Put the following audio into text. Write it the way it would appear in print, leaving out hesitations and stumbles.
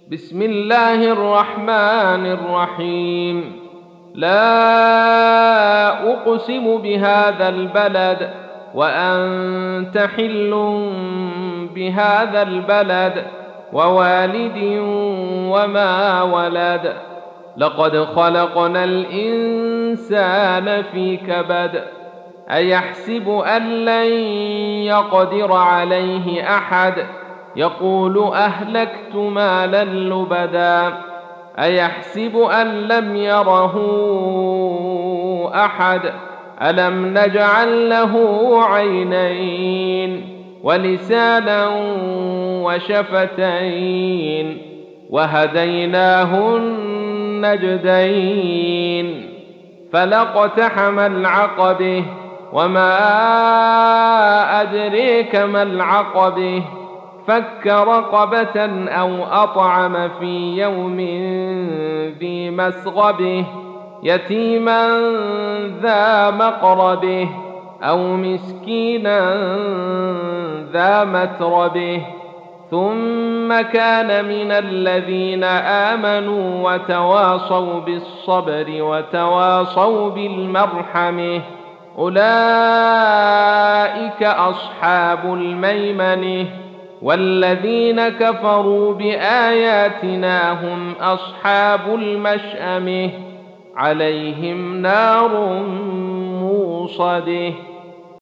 بسم الله الرحمن الرحيم. لا أقسم بهذا البلد وأنت حل بهذا البلد ووالد وما ولد. لقد خلقنا الإنسان في كبد. أيحسب أن لن يقدر عليه أحد؟ يقول أهلكت مالا لبدا. أيحسب أن لم يره أحد؟ ألم نجعل له عينين ولسانا وشفتين وهديناه النجدين. فلاقتحم العقبة وما أدريك ما العقبة. فك رقبة أو أطعم في يوم ذي مسغبة يتيما ذا مقربة أو مسكينا ذا متربة ثم كان من الذين آمنوا وتواصوا بالصبر وتواصوا بالمرحمة أولئك أصحاب الميمنة. والذين كفروا بآياتنا هم أصحاب المشأمة عليهم نار موصده.